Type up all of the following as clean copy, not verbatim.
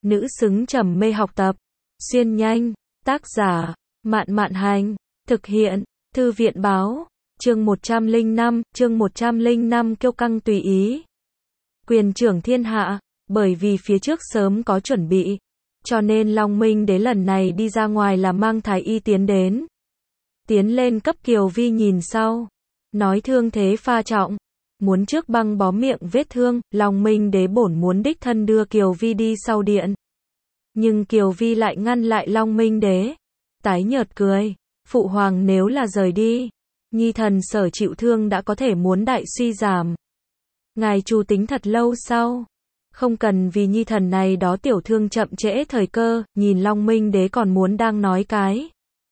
nữ xứng trầm mê học tập. Xuyên nhanh, tác giả, Mạn Mạn Hành, thực hiện, Thư viện Báo, chương 105 kiêu căng tùy ý. Quyền trưởng thiên hạ, bởi vì phía trước sớm có chuẩn bị, cho nên Long Minh Đế lần này đi ra ngoài là mang thái y tiến đến. Tiến lên cấp Kiều Vi nhìn sau, nói thương thế pha trọng, muốn trước băng bó miệng vết thương, Long Minh Đế bổn muốn đích thân đưa Kiều Vi đi sau điện. Nhưng Kiều Vi lại ngăn lại Long Minh Đế, tái nhợt cười, phụ hoàng nếu là rời đi, nhi thần sở chịu thương đã có thể muốn đại suy giảm. Ngài chu tính thật lâu sau, không cần vì nhi thần này đó tiểu thương chậm trễ thời cơ, nhìn Long Minh Đế còn muốn đang nói cái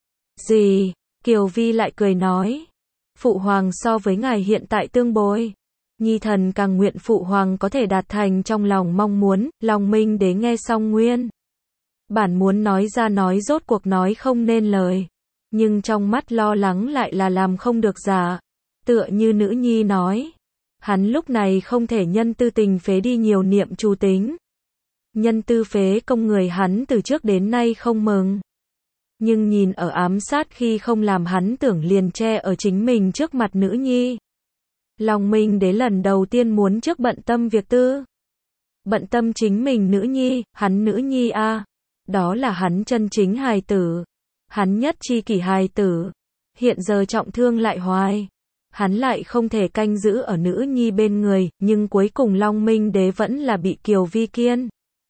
gì, Kiều Vi lại cười nói, phụ hoàng so với ngài hiện tại tương bồi, nhi thần càng nguyện phụ hoàng có thể đạt thành trong lòng mong muốn. Long Minh Đế nghe xong nguyên bản muốn nói ra nói rốt cuộc nói không nên lời, nhưng trong mắt lo lắng lại là làm không được giả, tựa như nữ nhi nói, hắn lúc này không thể nhân tư tình phế đi nhiều niệm chu tính. Nhân tư phế công người hắn từ trước đến nay không mừng, nhưng nhìn ở ám sát khi không làm hắn tưởng liền che ở chính mình trước mặt nữ nhi. Long Minh Đế lần đầu tiên muốn trước bận tâm việc tư, bận tâm chính mình nữ nhi, hắn nữ nhi đó là hắn chân chính hài tử, hắn nhất chi kỷ hài tử, hiện giờ trọng thương lại hoài, hắn lại không thể canh giữ ở nữ nhi bên người, nhưng cuối cùng Long Minh Đế vẫn là bị Kiều Vi kiên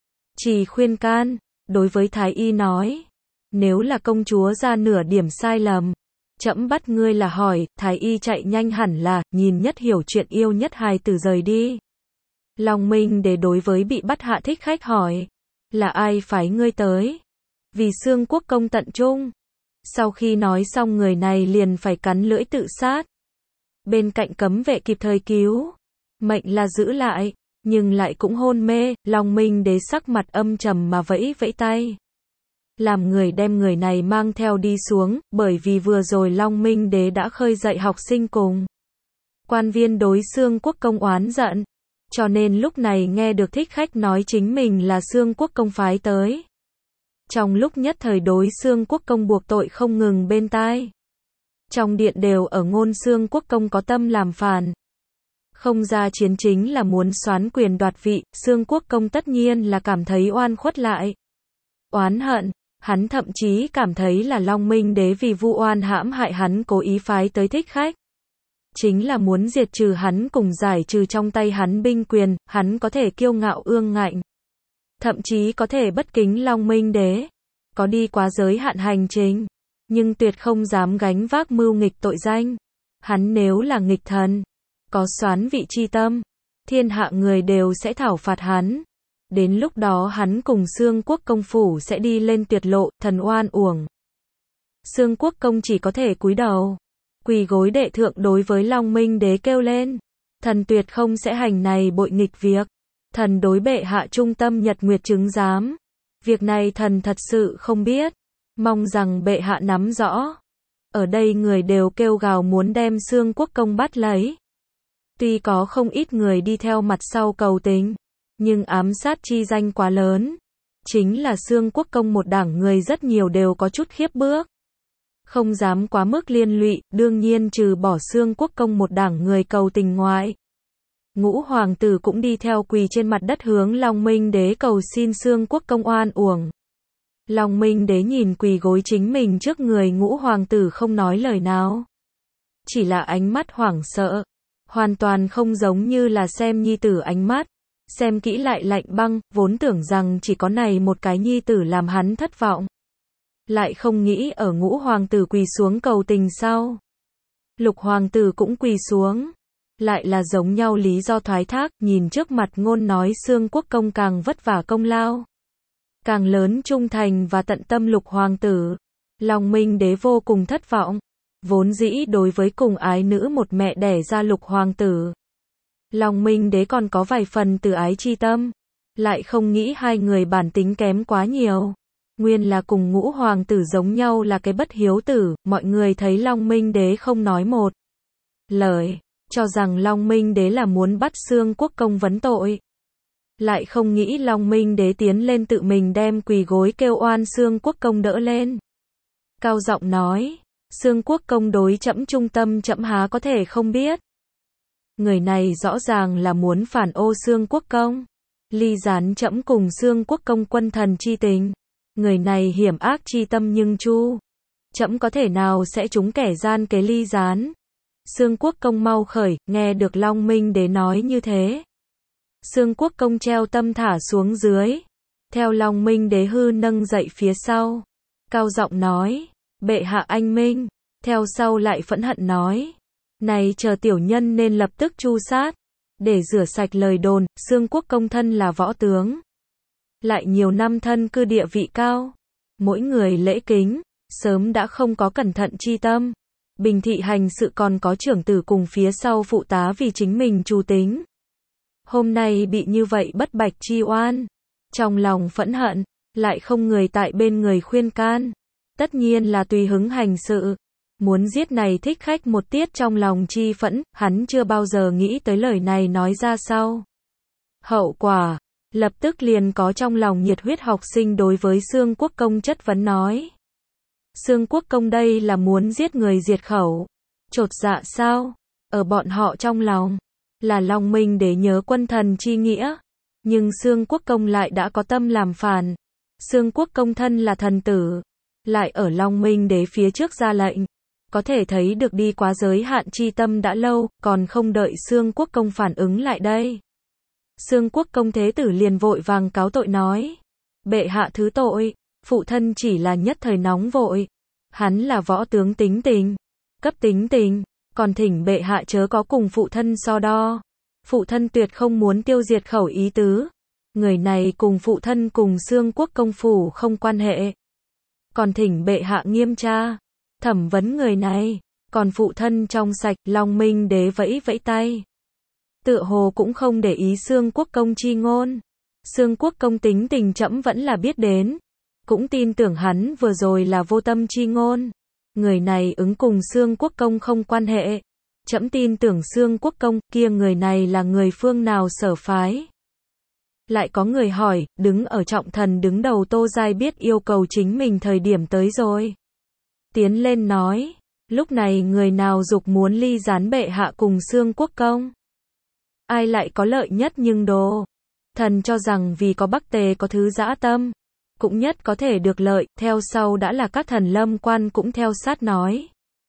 chỉ khuyên can, đối với thái y nói, nếu là công chúa ra nửa điểm sai lầm, trẫm bắt ngươi là hỏi. Thái y chạy nhanh hẳn là nhìn nhất hiểu chuyện yêu nhất hài tử rời đi. Long Minh Đế đối với bị bắt hạ thích khách hỏi, là ai phái ngươi tới? Vì Xương Quốc công tận trung. Sau khi nói xong người này liền phải cắn lưỡi tự sát. Bên cạnh cấm vệ kịp thời cứu, mệnh là giữ lại, nhưng lại cũng hôn mê. Long Minh Đế sắc mặt âm trầm mà vẫy vẫy tay, làm người đem người này mang theo đi xuống, bởi vì vừa rồi Long Minh Đế đã khơi dậy học sinh cùng quan viên đối Xương Quốc công oán giận, cho nên lúc này nghe được thích khách nói chính mình là Xương Quốc công phái tới, trong lúc nhất thời đối Xương Quốc công buộc tội không ngừng bên tai. Trong điện đều ở ngôn Xương Quốc công có tâm làm phản, không ra chiến chính là muốn soán quyền đoạt vị. Xương Quốc công tất nhiên là cảm thấy oan khuất lại oán hận, hắn thậm chí cảm thấy là Long Minh Đế vì vu oan hãm hại hắn cố ý phái tới thích khách, chính là muốn diệt trừ hắn cùng giải trừ trong tay hắn binh quyền. Hắn có thể kiêu ngạo ương ngạnh, thậm chí có thể bất kính Long Minh Đế, có đi quá giới hạn hành trình, nhưng tuyệt không dám gánh vác mưu nghịch tội danh. Hắn nếu là nghịch thần, có soán vị chi tâm, thiên hạ người đều sẽ thảo phạt hắn. Đến lúc đó hắn cùng Xương Quốc công phủ sẽ đi lên tuyệt lộ, thần oan uổng. Xương Quốc công chỉ có thể cúi đầu, quỳ gối đệ thượng đối với Long Minh Đế kêu lên, thần tuyệt không sẽ hành này bội nghịch việc, thần đối bệ hạ trung tâm nhật nguyệt chứng giám, việc này thần thật sự không biết, mong rằng bệ hạ nắm rõ. Ở đây người đều kêu gào muốn đem Xương Quốc công bắt lấy. Tuy có không ít người đi theo mặt sau cầu tình, nhưng ám sát chi danh quá lớn, chính là Xương Quốc công một đảng người rất nhiều đều có chút khiếp bước, không dám quá mức liên lụy. Đương nhiên trừ bỏ Xương Quốc công một đảng người cầu tình ngoại, Ngũ hoàng tử cũng đi theo quỳ trên mặt đất hướng Long Minh Đế cầu xin Xương Quốc công oan uổng. Long Minh Đế nhìn quỳ gối chính mình trước người Ngũ hoàng tử không nói lời nào, chỉ là ánh mắt hoảng sợ, hoàn toàn không giống như là xem nhi tử ánh mắt, xem kỹ lại lạnh băng. Vốn tưởng rằng chỉ có này một cái nhi tử làm hắn thất vọng, lại không nghĩ ở Ngũ hoàng tử quỳ xuống cầu tình sau, Lục hoàng tử cũng quỳ xuống, lại là giống nhau lý do thoái thác. Nhìn trước mặt ngôn nói Xương Quốc công càng vất vả công lao, càng lớn trung thành và tận tâm Lục hoàng tử, Long Minh Đế vô cùng thất vọng. Vốn dĩ đối với cùng ái nữ một mẹ đẻ ra Lục hoàng tử, Long Minh Đế còn có vài phần từ ái chi tâm, lại không nghĩ hai người bản tính kém quá nhiều. Nguyên là cùng Ngũ hoàng tử giống nhau là cái bất hiếu tử. Mọi người thấy Long Minh Đế không nói một lời, cho rằng Long Minh Đế là muốn bắt Xương Quốc công vấn tội. lại không nghĩ Long Minh Đế tiến lên tự mình đem quỳ gối kêu oan Xương Quốc Công đỡ lên. Cao giọng nói, Xương Quốc Công đối trẫm trung tâm trẫm há có thể không biết. Người này rõ ràng là muốn phản ô Xương Quốc Công, ly gián trẫm cùng Xương Quốc Công quân thần chi tình. Người này hiểm ác chi tâm nhưng chu, trẫm có thể nào sẽ trúng kẻ gian kế ly gián. Xương Quốc Công mau khởi, nghe được Long Minh Đế nói như thế. Xương Quốc Công treo tâm thả xuống dưới, theo Long Minh Đế hư nâng dậy phía sau. Cao giọng nói, bệ hạ anh minh. Theo sau lại phẫn hận nói, này chờ tiểu nhân nên lập tức tru sát, để rửa sạch lời đồn. Xương Quốc Công thân là võ tướng, lại nhiều năm thân cư địa vị cao, mỗi người lễ kính, sớm đã không có cẩn thận chi tâm. Bình thị hành sự còn có trưởng tử cùng phía sau phụ tá vì chính mình trù tính. Hôm nay bị như vậy bất bạch chi oan, trong lòng phẫn hận, lại không người tại bên người khuyên can, tất nhiên là tùy hứng hành sự, muốn giết này thích khách một tiết trong lòng chi phẫn. Hắn chưa bao giờ nghĩ tới lời này nói ra sau hậu quả, lập tức liền có trong lòng nhiệt huyết học sinh đối với Xương Quốc Công chất vấn nói, Xương Quốc Công đây là muốn giết người diệt khẩu, chột dạ sao? Ở bọn họ trong lòng là Long Minh Đế nhớ quân thần chi nghĩa, nhưng Xương Quốc Công lại đã có tâm làm phản. Xương Quốc Công thân là thần tử, lại ở Long Minh Đế phía trước ra lệnh, có thể thấy được đi quá giới hạn chi tâm đã lâu, còn không đợi Xương Quốc Công phản ứng lại đây. Xương Quốc Công thế tử liền vội vàng cáo tội nói, bệ hạ thứ tội, phụ thân chỉ là nhất thời nóng vội, hắn là võ tướng tính tình, cấp tính tình, còn thỉnh bệ hạ chớ có cùng phụ thân so đo. Phụ thân tuyệt không muốn tiêu diệt khẩu ý tứ, người này cùng phụ thân cùng Xương Quốc Công phủ không quan hệ, còn thỉnh bệ hạ nghiêm tra, thẩm vấn người này, còn phụ thân trong sạch. Long Minh Đế vẫy vẫy tay, tựa hồ cũng không để ý Xương Quốc Công chi ngôn. Xương Quốc Công tính tình trẫm vẫn là biết đến, cũng tin tưởng hắn vừa rồi là vô tâm chi ngôn, người này ứng cùng Xương Quốc Công không quan hệ, trẫm tin tưởng Xương Quốc Công. Kia người này là người phương nào sở phái? Lại có người hỏi, đứng ở trọng thần đứng đầu Tô Giai biết yêu cầu chính mình thời điểm tới rồi, tiến lên nói, lúc này người nào dục muốn ly gián bệ hạ cùng Xương Quốc Công, ai lại có lợi nhất? Nhưng đồ thần cho rằng vì có Bắc Tề có thứ dã tâm, cũng nhất có thể được lợi. Theo sau đã là các thần lâm quan cũng theo sát nói,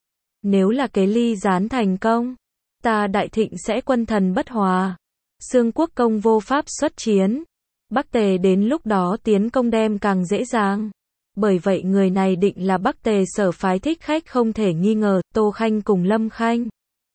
nếu là kế ly gián thành công, ta Đại Thịnh sẽ quân thần bất hòa, Xương Quốc Công vô pháp xuất chiến, Bắc Tề đến lúc đó tiến công đem càng dễ dàng. Bởi vậy người này định là Bắc Tề sở phái thích khách không thể nghi ngờ. Tô Khanh cùng Lâm Khanh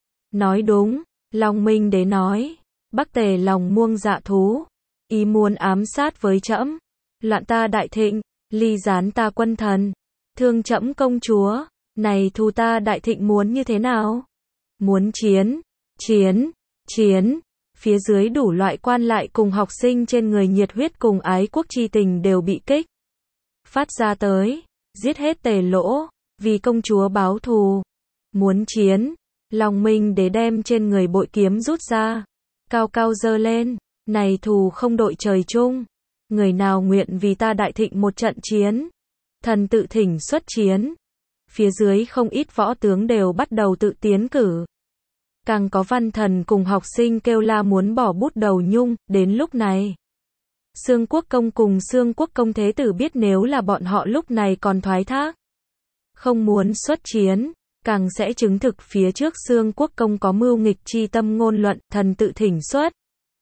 nói đúng. Long Minh Đế nói, Bắc Tề lòng muông dạ thú, ý muốn ám sát với trẫm, loạn ta Đại Thịnh, ly gián ta quân thần, thương trẫm công chúa, này thù ta Đại Thịnh muốn như thế nào? Muốn chiến, chiến, chiến. Phía dưới đủ loại quan lại cùng học sinh trên người nhiệt huyết cùng ái quốc chi tình đều bị kích phát ra tới, giết hết Tề Lỗ, vì công chúa báo thù. Muốn chiến, Long Minh Đế đem trên người bội kiếm rút ra, cao cao giơ lên, này thù không đội trời chung, người nào nguyện vì ta Đại Thịnh một trận chiến, thần tự thỉnh xuất chiến. Phía dưới không ít võ tướng đều bắt đầu tự tiến cử, càng có văn thần cùng học sinh kêu la muốn bỏ bút đầu nhung. Đến lúc này, Xương Quốc Công cùng Xương Quốc Công thế tử biết nếu là bọn họ lúc này còn thoái thác, không muốn xuất chiến, càng sẽ chứng thực phía trước Xương Quốc Công có mưu nghịch chi tâm ngôn luận. Thần tự thỉnh xuất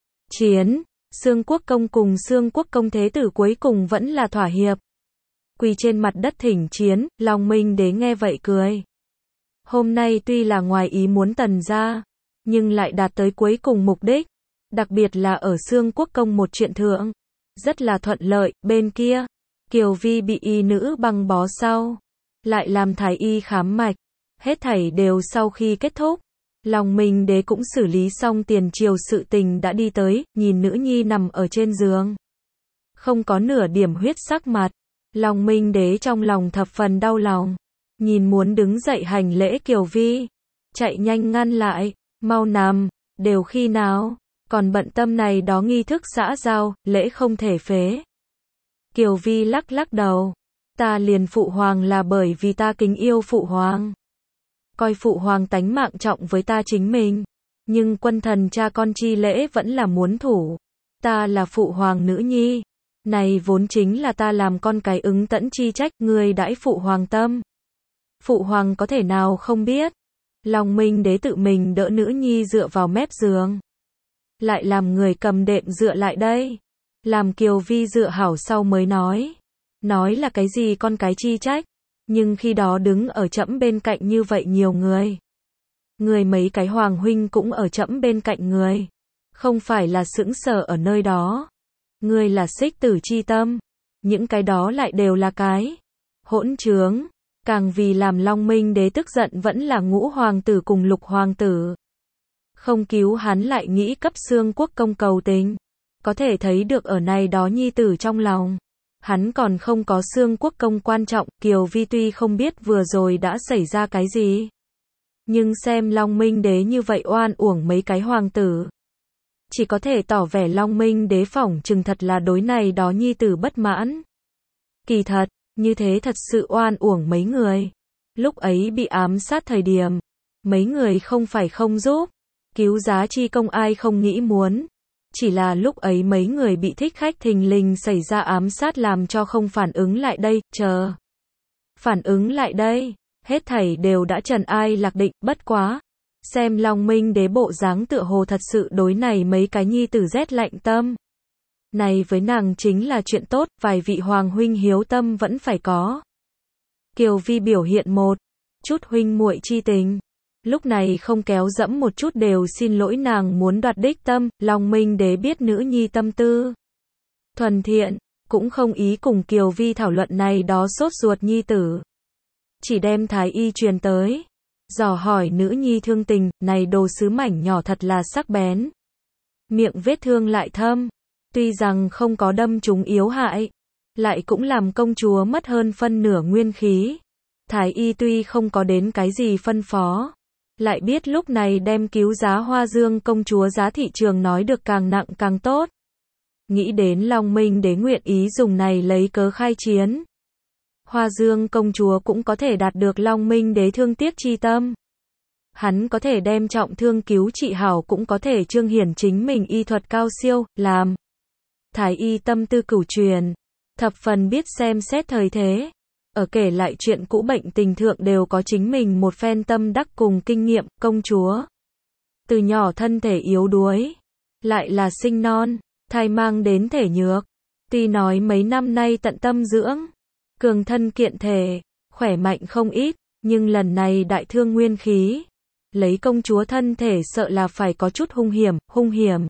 chiến. Xương Quốc Công cùng Xương Quốc Công thế tử cuối cùng vẫn là thỏa hiệp, quỳ trên mặt đất thỉnh chiến. Long Minh Đế nghe vậy cười, hôm nay tuy là ngoài ý muốn tần gia, nhưng lại đạt tới cuối cùng mục đích, đặc biệt là ở Xương Quốc Công một chuyện thượng, rất là thuận lợi. Bên kia, Kiều Vi bị y nữ băng bó sau, lại làm thái y khám mạch, hết thảy đều sau khi kết thúc. Long Minh Đế cũng xử lý xong tiền triều sự tình đã đi tới, nhìn nữ nhi nằm ở trên giường, không có nửa điểm huyết sắc mặt. Long Minh Đế trong lòng thập phần đau lòng, nhìn muốn đứng dậy hành lễ Kiều Vi, chạy nhanh ngăn lại, mau nằm, đều khi nào, còn bận tâm này đó nghi thức xã giao, lễ không thể phế. Kiều Vi lắc lắc đầu. Ta liền phụ hoàng là bởi vì ta kính yêu phụ hoàng. Coi phụ hoàng tánh mạng trọng với ta chính mình. Nhưng quân thần cha con chi lễ vẫn là muốn thủ. Ta là phụ hoàng nữ nhi. Này vốn chính là ta làm con cái ứng tẫn chi trách, người đãi phụ hoàng tâm. Phụ hoàng có thể nào không biết. Long Minh Đế tự mình đỡ nữ nhi dựa vào mép giường. Lại làm người cầm đệm dựa lại đây. Làm Kiều Vi dựa hảo sau mới nói. Nói là cái gì con cái chi trách. Nhưng khi đó đứng ở trẫm bên cạnh như vậy nhiều người. Người mấy cái hoàng huynh cũng ở trẫm bên cạnh người. Không phải là sững sờ ở nơi đó. Người là xích tử chi tâm. Những cái đó lại đều là cái hỗn trướng. Càng vì làm Long Minh Đế tức giận vẫn là Ngũ hoàng tử cùng Lục hoàng tử. Không cứu hắn lại nghĩ cấp Xương Quốc công cầu tình. Có thể thấy được ở này đó nhi tử trong lòng. Hắn còn không có Xương Quốc công quan trọng. Kiều Vi tuy không biết vừa rồi đã xảy ra cái gì. Nhưng xem Long Minh Đế như vậy oan uổng mấy cái hoàng tử. Chỉ có thể tỏ vẻ Long Minh Đế phỏng chừng thật là đối này đó nhi tử bất mãn. Kỳ thật, như thế thật sự oan uổng mấy người. Lúc ấy bị ám sát thời điểm. Mấy người không phải không giúp. Cứu giá chi công ai không nghĩ muốn. Chỉ là lúc ấy mấy người bị thích khách thình lình xảy ra ám sát làm cho không phản ứng lại đây, chờ. Phản ứng lại đây, hết thảy đều đã trần ai lạc định, bất quá. Xem Long Minh Đế bộ dáng tựa hồ thật sự đối này mấy cái nhi tử rét lạnh tâm. Này với nàng chính là chuyện tốt, vài vị hoàng huynh hiếu tâm vẫn phải có. Kiều Vi biểu hiện một chút huynh muội chi tình. Lúc này không kéo dẫm một chút đều xin lỗi nàng muốn đoạt đích tâm, Long Minh Đế biết nữ nhi tâm tư. Thuần thiện, cũng không ý cùng Kiều Vi thảo luận này đó sốt ruột nhi tử. Chỉ đem thái y truyền tới. Dò hỏi nữ nhi thương tình, này đồ sứ mảnh nhỏ thật là sắc bén. Miệng vết thương lại thâm. Tuy rằng không có đâm trúng yếu hại. Lại cũng làm công chúa mất hơn phân nửa nguyên khí. Thái y tuy không có đến cái gì phân phó. Lại biết lúc này đem cứu giá Hoa Dương công chúa giá thị trường nói được càng nặng càng tốt. Nghĩ đến Long Minh Đế nguyện ý dùng này lấy cớ khai chiến. Hoa Dương công chúa cũng có thể đạt được Long Minh Đế thương tiếc chi tâm. Hắn có thể đem trọng thương cứu trị hảo cũng có thể trương hiển chính mình y thuật cao siêu, làm. Thái y tâm tư cửu truyền. Thập phần biết xem xét thời thế. Ở kể lại chuyện cũ bệnh tình thượng đều có chính mình một phen tâm đắc cùng kinh nghiệm, công chúa. Từ nhỏ thân thể yếu đuối. Lại là sinh non, thai mang đến thể nhược. Tuy nói mấy năm nay tận tâm dưỡng. Cường thân kiện thể, khỏe mạnh không ít, nhưng lần này đại thương nguyên khí. Lấy công chúa thân thể sợ là phải có chút hung hiểm.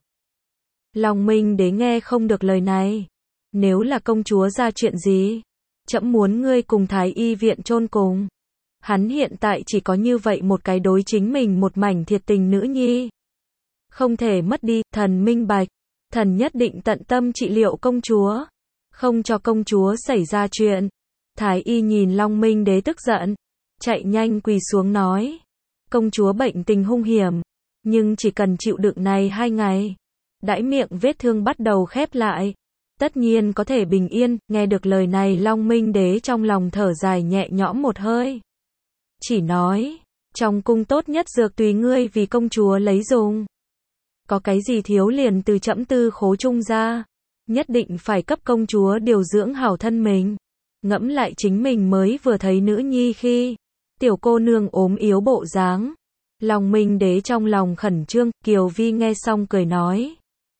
Long Minh Đế nghe không được lời này. Nếu là công chúa ra chuyện gì? Trẫm muốn ngươi cùng thái y viện chôn cùng. Hắn hiện tại chỉ có như vậy một cái đối chính mình một mảnh thiệt tình nữ nhi. Không thể mất đi, thần minh bạch. Thần nhất định tận tâm trị liệu công chúa. Không cho công chúa xảy ra chuyện. Thái y nhìn Long Minh Đế tức giận. Chạy nhanh quỳ xuống nói. Công chúa bệnh tình hung hiểm. Nhưng chỉ cần chịu đựng này 2 ngày. Đãi miệng vết thương bắt đầu khép lại. Tất nhiên có thể bình yên. Nghe được lời này Long Minh Đế trong lòng thở dài nhẹ nhõm một hơi. Chỉ nói. Trong cung tốt nhất dược tùy ngươi vì công chúa lấy dùng. Có cái gì thiếu liền từ trẫm tư khố trung ra. Nhất định phải cấp công chúa điều dưỡng hảo thân mình. Ngẫm lại chính mình mới vừa thấy nữ nhi khi tiểu cô nương ốm yếu bộ dáng. Long Minh Đế trong lòng khẩn trương. Kiều Vi nghe xong cười nói.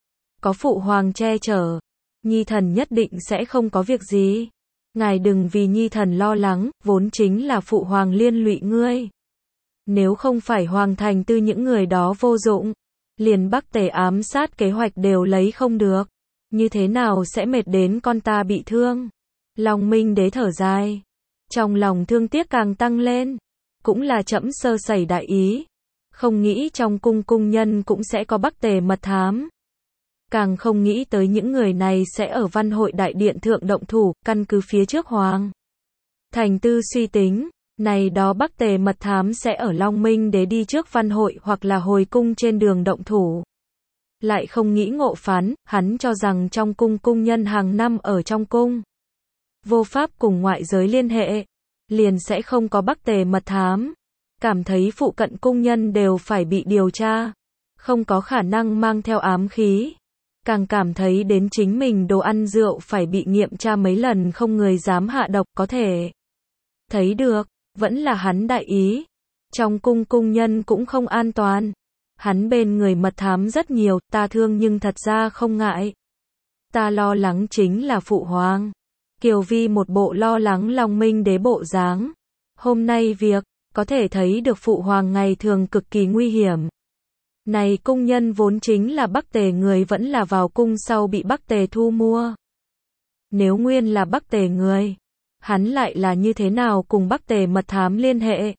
Có phụ hoàng che chở. Nhi thần nhất định sẽ không có việc gì. Ngài đừng vì nhi thần lo lắng. Vốn chính là phụ hoàng liên lụy ngươi. Nếu không phải hoàng thành tư những người đó vô dụng. Liền Bắc Tề ám sát kế hoạch đều lấy không được. Như thế nào sẽ mệt đến con ta bị thương. Long Minh Đế thở dài. Trong lòng thương tiếc càng tăng lên. Cũng là trẫm sơ sẩy đại ý. Không nghĩ trong cung cung nhân cũng sẽ có Bắc Tề mật thám. Càng không nghĩ tới những người này sẽ ở văn hội đại điện thượng động thủ, căn cứ phía trước hoàng. Thành tư suy tính, này đó Bắc Tề mật thám sẽ ở Long Minh Đế đi trước văn hội hoặc là hồi cung trên đường động thủ. lại không nghĩ ngộ phán, hắn cho rằng trong cung cung nhân hàng năm ở trong cung, vô pháp cùng ngoại giới liên hệ, liền sẽ không có Bắc Tề mật thám, cảm thấy phụ cận cung nhân đều phải bị điều tra, không có khả năng mang theo ám khí, càng cảm thấy đến chính mình đồ ăn rượu phải bị nghiệm tra mấy lần không người dám hạ độc, có thể thấy được, vẫn là hắn đại ý, trong cung cung nhân cũng không an toàn, hắn bên người mật thám rất nhiều, ta thương nhưng thật ra không ngại, ta lo lắng chính là phụ hoàng. Kiều Vi một bộ lo lắng Long Minh Đế bộ dáng. Hôm nay việc, có thể thấy được phụ hoàng ngày thường cực kỳ nguy hiểm. Này cung nhân vốn chính là Bắc Tề người vẫn là vào cung sau bị Bắc Tề thu mua. Nếu nguyên là Bắc Tề người, hắn lại là như thế nào cùng Bắc Tề mật thám liên hệ?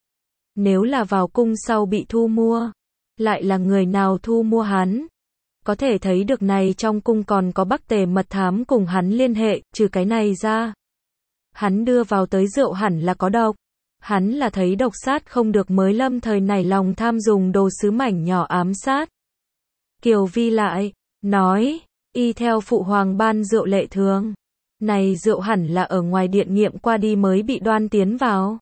Nếu là vào cung sau bị thu mua, lại là người nào thu mua hắn? Có thể thấy được này trong cung còn có Bắc Tề mật thám cùng hắn liên hệ, trừ cái này ra. Hắn đưa vào tới rượu hẳn là có độc. Hắn là thấy độc sát không được mới lâm thời nảy lòng tham dùng đồ sứ mảnh nhỏ ám sát. Kiều Vi lại, nói, y theo phụ hoàng ban rượu lệ thường. Này rượu hẳn là ở ngoài điện nghiệm qua đi mới bị đoan tiến vào.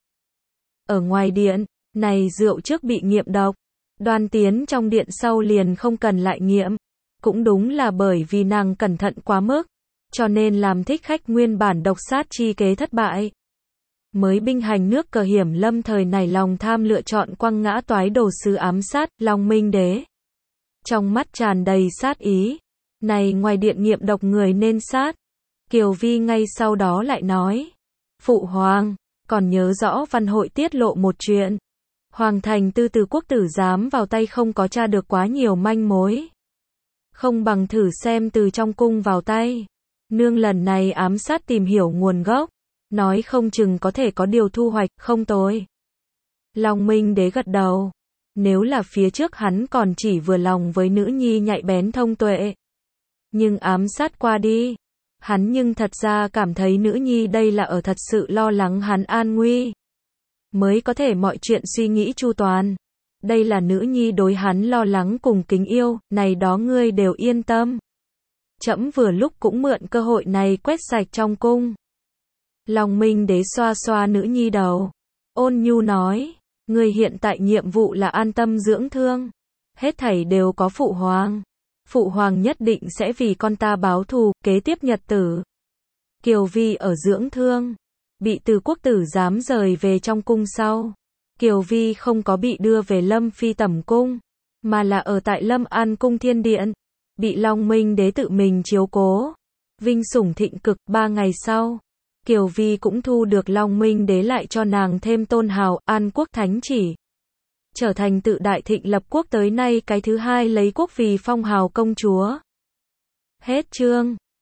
Ở ngoài điện, này rượu trước bị nghiệm độc. Đoan tiến trong điện sau liền không cần lại nghiệm. Cũng đúng là bởi vì nàng cẩn thận quá mức, cho nên làm thích khách nguyên bản độc sát chi kế thất bại. Mới binh hành nước Cờ Hiểm lâm thời nảy lòng tham lựa chọn quăng ngã toái đồ sứ ám sát Long Minh Đế. Trong mắt tràn đầy sát ý, này ngoài điện nghiệm độc người nên sát. Kiều Vi ngay sau đó lại nói, phụ hoàng, còn nhớ rõ văn hội tiết lộ một chuyện. Hoàng thành tư từ quốc tử giám vào tay không có tra được quá nhiều manh mối. Không bằng thử xem từ trong cung vào tay. Nương lần này ám sát tìm hiểu nguồn gốc, nói không chừng có thể có điều thu hoạch, không tồi. Long Minh Đế gật đầu. Nếu là phía trước hắn còn chỉ vừa lòng với nữ nhi nhạy bén thông tuệ. Nhưng ám sát qua đi, hắn nhưng thật ra cảm thấy nữ nhi đây là ở thật sự lo lắng hắn an nguy. Mới có thể mọi chuyện suy nghĩ chu toàn. Đây là nữ nhi đối hắn lo lắng cùng kính yêu, này đó ngươi đều yên tâm. Trẫm vừa lúc cũng mượn cơ hội này quét sạch trong cung. Long Minh Đế xoa xoa nữ nhi đầu. Ôn nhu nói, ngươi hiện tại nhiệm vụ là an tâm dưỡng thương. Hết thảy đều có phụ hoàng. Phụ hoàng nhất định sẽ vì con ta báo thù, kế tiếp nhật tử. Kiều Vi ở dưỡng thương, bị từ quốc tử giám rời về trong cung sau. Kiều Vi không có bị đưa về Lâm Phi tẩm cung, mà là ở tại Lâm An cung thiên điện, bị Long Minh Đế tự mình chiếu cố. Vinh sủng thịnh cực, 3 ngày sau, Kiều Vi cũng thu được Long Minh Đế lại cho nàng thêm tôn hào, An quốc thánh chỉ. Trở thành tự đại thịnh lập quốc tới nay cái thứ hai lấy quốc vì phong hào công chúa. Hết chương.